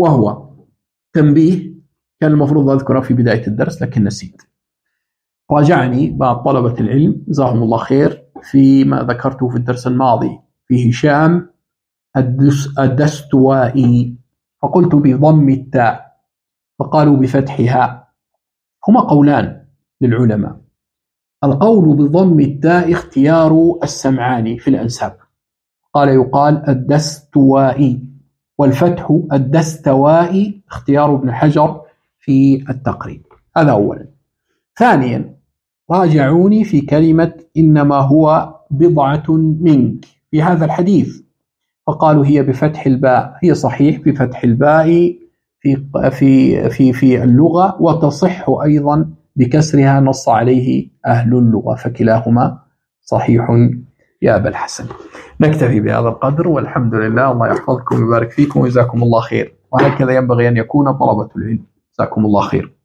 وهو تنبيه كان المفروض أذكره في بداية الدرس لكن نسيت. راجعني بعض طلبة العلم جزاهم الله خير فيما ذكرته في الدرس الماضي في هشام الدستوائي، فقلت بضم التاء فقالوا بفتحها. هما قولان للعلماء، القول بضم التاء اختيار السمعاني في الأنساب، قال يقال الدستوائي، والفتح الدستوائي اختيار ابن حجر في التقريب. هذا أولا. ثانيا راجعوني في كلمة إنما هو بضعة منك في هذا الحديث، فقالوا هي بفتح الباء، هي صحيح بفتح الباء في اللغة، وتصح أيضا بكسرها نص عليه أهل اللغة، فكلاهما صحيح يا أبا الحسن. نكتفي بهذا القدر والحمد لله. الله يحفظكم ويبارك فيكم وجزاكم الله خير، وهكذا ينبغي أن يكون طلبة العلم. جزاكم الله خير.